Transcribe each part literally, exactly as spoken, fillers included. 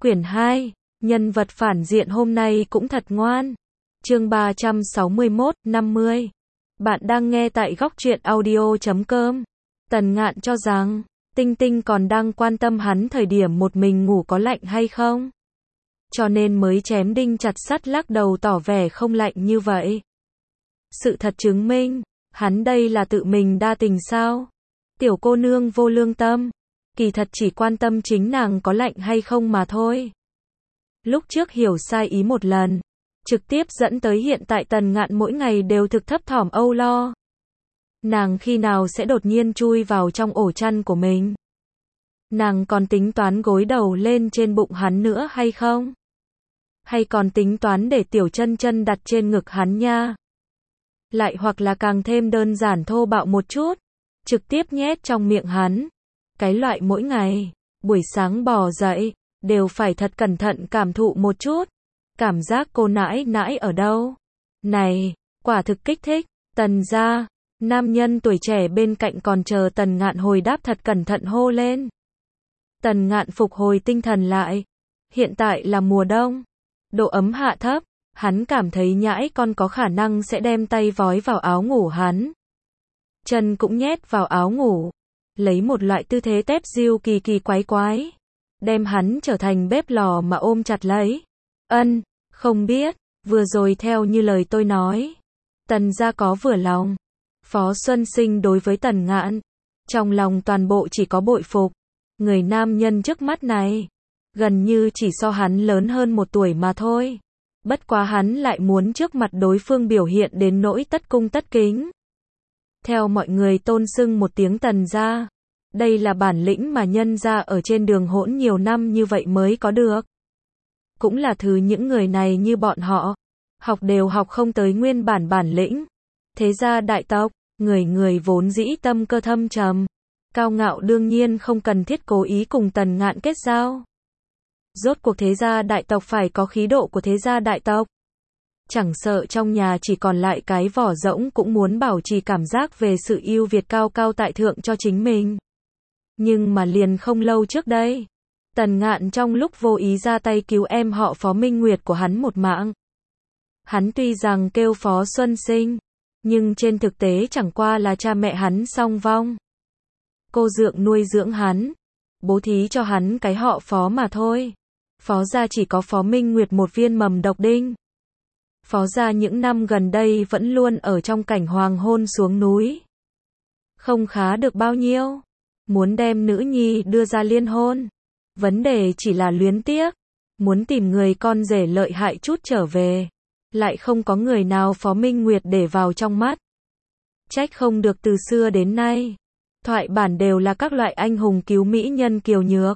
Quyển hai, nhân vật phản diện hôm nay cũng thật ngoan. Chương ba trăm sáu mươi mốt, năm mươi. Bạn đang nghe tại góc truyện audio chấm com. Tần Ngạn cho rằng, Tinh Tinh còn đang quan tâm hắn thời điểm một mình ngủ có lạnh hay không. Cho nên mới chém đinh chặt sắt lắc đầu tỏ vẻ không lạnh như vậy. Sự thật chứng minh, hắn đây là tự mình đa tình sao? Tiểu cô nương vô lương tâm, kỳ thật chỉ quan tâm chính nàng có lạnh hay không mà thôi. Lúc trước hiểu sai ý một lần, trực tiếp dẫn tới hiện tại Tần Ngạn mỗi ngày đều thực thấp thỏm âu lo. Nàng khi nào sẽ đột nhiên chui vào trong ổ chăn của mình? Nàng còn tính toán gối đầu lên trên bụng hắn nữa hay không? Hay còn tính toán để tiểu chân chân đặt trên ngực hắn nha? Lại hoặc là càng thêm đơn giản thô bạo một chút, trực tiếp nhét trong miệng hắn. Cái loại mỗi ngày, buổi sáng bò dậy, đều phải thật cẩn thận cảm thụ một chút. Cảm giác cô nãi nãi ở đâu? Này, quả thực kích thích. Tần gia, nam nhân tuổi trẻ bên cạnh còn chờ Tần Ngạn hồi đáp thật cẩn thận hô lên. Tần Ngạn phục hồi tinh thần lại. Hiện tại là mùa đông, độ ấm hạ thấp, hắn cảm thấy nhãi con có khả năng sẽ đem tay vói vào áo ngủ hắn. Chân cũng nhét vào áo ngủ, lấy một loại tư thế tép diêu kỳ kỳ quái quái, đem hắn trở thành bếp lò mà ôm chặt lấy. Ân, không biết, vừa rồi theo như lời tôi nói, Tần gia có vừa lòng. Phó Xuân Sinh đối với Tần Ngạn, trong lòng toàn bộ chỉ có bội phục. Người nam nhân trước mắt này, gần như chỉ so hắn lớn hơn một tuổi mà thôi. Bất quá hắn lại muốn trước mặt đối phương biểu hiện đến nỗi tất cung tất kính. Theo mọi người tôn xưng một tiếng Tần gia. Đây là bản lĩnh mà nhân gia ở trên đường hỗn nhiều năm như vậy mới có được. Cũng là thứ những người này như bọn họ, học đều học không tới nguyên bản bản lĩnh. Thế gia đại tộc, người người vốn dĩ tâm cơ thâm trầm, cao ngạo đương nhiên không cần thiết cố ý cùng Tần Ngạn kết giao. Rốt cuộc thế gia đại tộc phải có khí độ của thế gia đại tộc. Chẳng sợ trong nhà chỉ còn lại cái vỏ rỗng cũng muốn bảo trì cảm giác về sự ưu việt cao cao tại thượng cho chính mình. Nhưng mà liền không lâu trước đây, Tần Ngạn trong lúc vô ý ra tay cứu em họ Phó Minh Nguyệt của hắn một mạng. Hắn tuy rằng kêu Phó Xuân Sinh, nhưng trên thực tế chẳng qua là cha mẹ hắn song vong. Cô dượng nuôi dưỡng hắn, bố thí cho hắn cái họ Phó mà thôi. Phó gia chỉ có Phó Minh Nguyệt một viên mầm độc đinh. Phó gia những năm gần đây vẫn luôn ở trong cảnh hoàng hôn xuống núi. Không khá được bao nhiêu. Muốn đem nữ nhi đưa ra liên hôn. Vấn đề chỉ là luyến tiếc. Muốn tìm người con rể lợi hại chút trở về. Lại không có người nào Phó Minh Nguyệt để vào trong mắt. Trách không được từ xưa đến nay. Thoại bản đều là các loại anh hùng cứu mỹ nhân kiều nhược.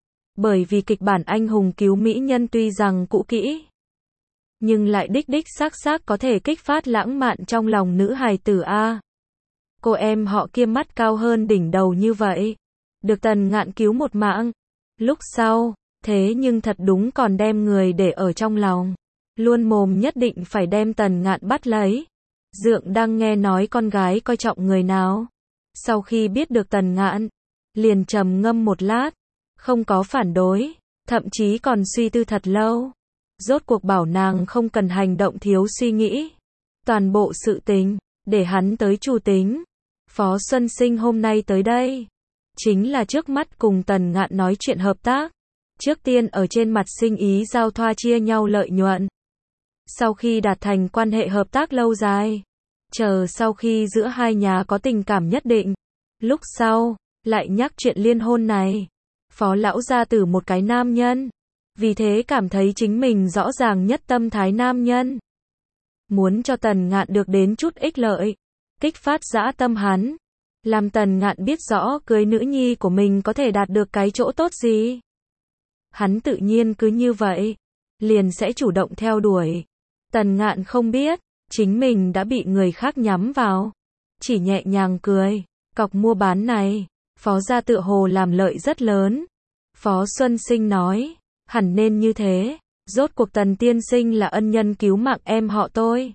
Bởi vì kịch bản anh hùng cứu mỹ nhân tuy rằng cũ kỹ, nhưng lại đích đích xác xác có thể kích phát lãng mạn trong lòng nữ hài tử a. Cô em họ kia mắt cao hơn đỉnh đầu như vậy, được Tần Ngạn cứu một mạng. Lúc sau, thế nhưng thật đúng còn đem người để ở trong lòng. Luôn mồm nhất định phải đem Tần Ngạn bắt lấy. Dượng đang nghe nói con gái coi trọng người nào. Sau khi biết được Tần Ngạn, liền trầm ngâm một lát, không có phản đối, thậm chí còn suy tư thật lâu. Rốt cuộc bảo nàng không cần hành động thiếu suy nghĩ. Toàn bộ sự tình, để hắn tới chủ tính. Phó Xuân Sinh hôm nay tới đây, chính là trước mắt cùng Tần Ngạn nói chuyện hợp tác. Trước tiên ở trên mặt sinh ý giao thoa chia nhau lợi nhuận. Sau khi đạt thành quan hệ hợp tác lâu dài, chờ sau khi giữa hai nhà có tình cảm nhất định, lúc sau, lại nhắc chuyện liên hôn này. Phó lão gia tử một cái nam nhân, vì thế cảm thấy chính mình rõ ràng nhất tâm thái nam nhân. Muốn cho Tần Ngạn được đến chút ích lợi, kích phát dã tâm hắn, làm Tần Ngạn biết rõ cưới nữ nhi của mình có thể đạt được cái chỗ tốt gì. Hắn tự nhiên cứ như vậy, liền sẽ chủ động theo đuổi. Tần Ngạn không biết, chính mình đã bị người khác nhắm vào. Chỉ nhẹ nhàng cười, cọc mua bán này, Phó gia tựa hồ làm lợi rất lớn. Phó Xuân Sinh nói, hẳn nên như thế, rốt cuộc Tần tiên sinh là ân nhân cứu mạng em họ tôi.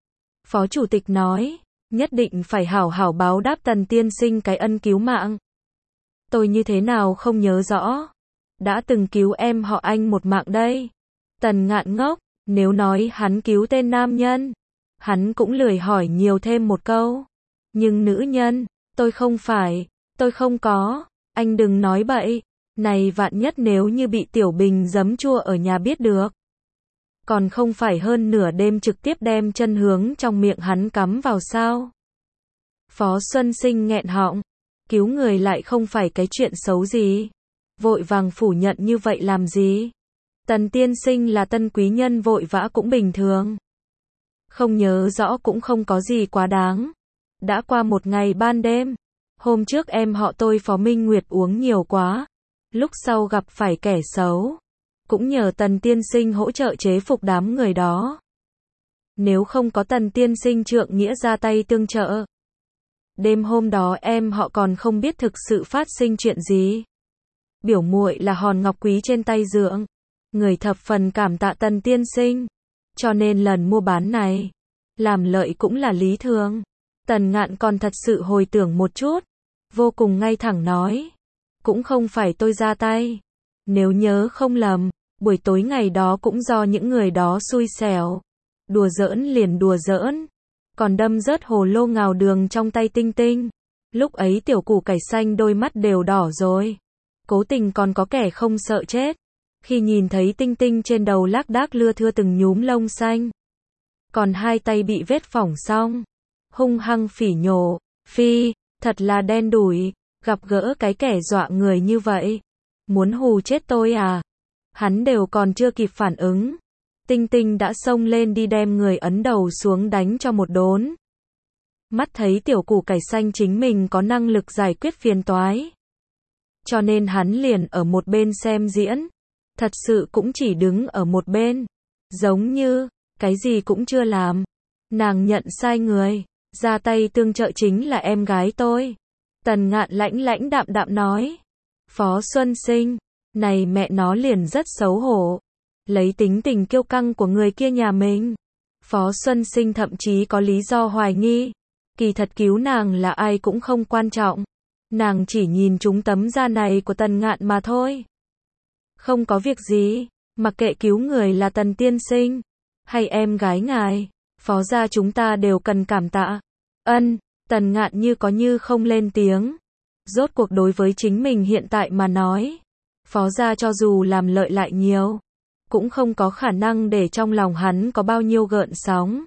Phó Chủ tịch nói, nhất định phải hảo hảo báo đáp Tần tiên sinh cái ân cứu mạng. Tôi như thế nào không nhớ rõ. đã từng cứu em họ Anh một mạng đây. Tần Ngạn ngốc, nếu nói hắn cứu tên nam nhân, hắn cũng lười hỏi nhiều thêm một câu. Nhưng nữ nhân, tôi không phải, tôi không có, anh đừng nói bậy, này vạn nhất nếu như bị Tiểu Bình giấm chua ở nhà biết được. Còn không phải hơn nửa đêm trực tiếp đem chân hướng trong miệng hắn cắm vào sao. Phó Xuân Sinh nghẹn họng, cứu người lại không phải cái chuyện xấu gì. Vội vàng phủ nhận như vậy làm gì? Tần tiên sinh là tân quý nhân vội vã cũng bình thường. Không nhớ rõ cũng không có gì quá đáng. Đã qua một ngày ban đêm. Hôm trước em họ tôi Phó Minh Nguyệt uống nhiều quá. Lúc sau gặp phải kẻ xấu. Cũng nhờ tần tiên sinh hỗ trợ chế phục đám người đó. Nếu không có tần tiên sinh trượng nghĩa ra tay tương trợ. Đêm hôm đó em họ còn không biết thực sự phát sinh chuyện gì. Biểu muội là hòn ngọc quý trên tay dượng. Người thập phần cảm tạ tần tiên sinh. Cho nên lần mua bán này, làm lợi cũng là lý thường. Tần Ngạn còn thật sự hồi tưởng một chút. Vô cùng ngay thẳng nói. Cũng không phải tôi ra tay. Nếu nhớ không lầm, buổi tối ngày đó cũng do những người đó xui xẻo. Đùa giỡn liền đùa giỡn. Còn đâm rớt hồ lô ngào đường trong tay Tinh Tinh. Lúc ấy tiểu củ cải xanh đôi mắt đều đỏ rồi. Cố tình còn có kẻ không sợ chết. Khi nhìn thấy Tinh Tinh trên đầu lác đác lưa thưa từng nhúm lông xanh. Còn hai tay bị vết phỏng xong. Hung hăng phỉ nhổ. Phi, thật là đen đủi. Gặp gỡ cái kẻ dọa người như vậy. Muốn hù chết tôi à? Hắn đều còn chưa kịp phản ứng. Tinh Tinh đã xông lên đi đem người ấn đầu xuống đánh cho một đốn. Mắt thấy tiểu củ cải xanh chính mình có năng lực giải quyết phiền toái. Cho nên hắn liền ở một bên xem diễn. Thật sự cũng chỉ đứng ở một bên. Giống như, cái gì cũng chưa làm. Nàng nhận sai người. Ra tay tương trợ chính là em gái tôi. Tần Ngạn lãnh lãnh đạm đạm nói. Phó Xuân Sinh, này mẹ nó liền rất xấu hổ. Lấy tính tình kiêu căng của người kia nhà mình. Phó Xuân Sinh thậm chí có lý do hoài nghi. Kỳ thật cứu nàng là ai cũng không quan trọng. Nàng chỉ nhìn trúng tấm da này của Tần Ngạn mà thôi. Không có việc gì, mặc kệ cứu người là Tần tiên sinh, hay em gái ngài, phó gia chúng ta đều cần cảm tạ. Ân, Tần Ngạn như có như không lên tiếng. Rốt cuộc đối với chính mình hiện tại mà nói, phó gia cho dù làm lợi lại nhiều, cũng không có khả năng để trong lòng hắn có bao nhiêu gợn sóng.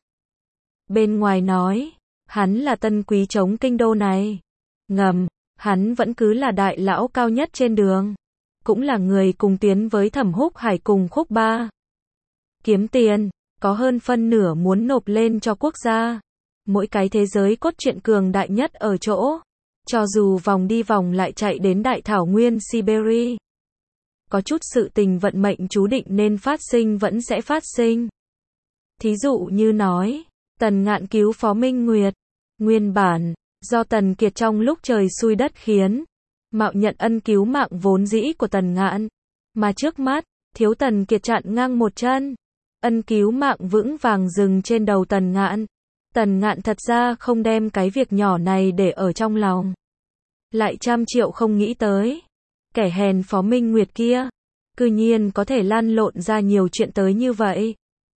Bên ngoài nói, hắn là tân quý chống kinh đô này. Ngầm, hắn vẫn cứ là đại lão cao nhất trên đường. Cũng là người cùng tiến với Thẩm Húc Hải cùng Khúc Ba. Kiếm tiền, có hơn phân nửa muốn nộp lên cho quốc gia. Mỗi cái thế giới cốt truyện cường đại nhất ở chỗ. Cho dù vòng đi vòng lại chạy đến đại thảo nguyên Siberia. Có chút sự tình vận mệnh chú định nên phát sinh vẫn sẽ phát sinh. Thí dụ như nói, Tần Ngạn cứu Phó Minh Nguyệt. Nguyên bản, do Tần Kiệt trong lúc trời xui đất khiến, mạo nhận ân cứu mạng vốn dĩ của Tần Ngạn. Mà trước mắt, thiếu Tần Kiệt chặn ngang một chân. Ân cứu mạng vững vàng dừng trên đầu Tần Ngạn. Tần Ngạn thật ra không đem cái việc nhỏ này để ở trong lòng. Lại trăm triệu không nghĩ tới. Kẻ hèn Phó Minh Nguyệt kia, cư nhiên có thể lăn lộn ra nhiều chuyện tới như vậy.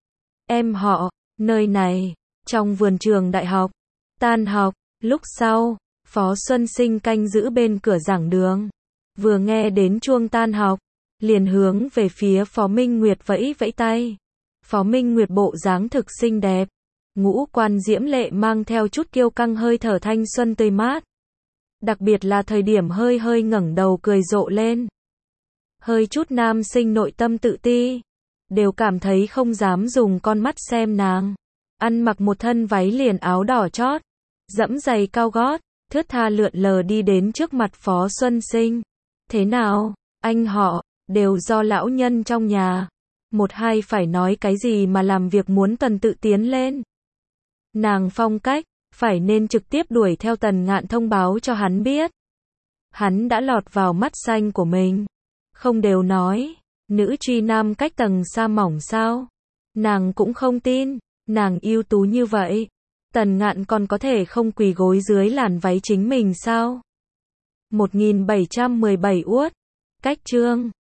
Em họ, nơi này, trong vườn trường đại học, tan học, lúc sau, Phó Xuân Sinh canh giữ bên cửa giảng đường. Vừa nghe đến chuông tan học, liền hướng về phía Phó Minh Nguyệt vẫy vẫy tay. Phó Minh Nguyệt bộ dáng thực xinh đẹp, ngũ quan diễm lệ mang theo chút kiêu căng hơi thở thanh xuân tươi mát. Đặc biệt là thời điểm hơi hơi ngẩng đầu cười rộ lên. Hơi chút nam sinh nội tâm tự ti, đều cảm thấy không dám dùng con mắt xem nàng. Ăn mặc một thân váy liền áo đỏ chót, dẫm giày cao gót, thướt tha lượn lờ đi đến trước mặt Phó Xuân Sinh. Thế nào, anh họ, đều do lão nhân trong nhà. Một hai phải nói cái gì mà làm việc muốn Tần tự tiến lên. Nàng phong cách, phải nên trực tiếp đuổi theo Tần Ngạn thông báo cho hắn biết. Hắn đã lọt vào mắt xanh của mình. Không đều nói, nữ truy nam cách tầng sa mỏng sao. Nàng cũng không tin, nàng ưu tú như vậy. Tần Ngạn còn có thể không quỳ gối dưới làn váy chính mình sao? một nghìn bảy trăm mười bảy uất, cách chương.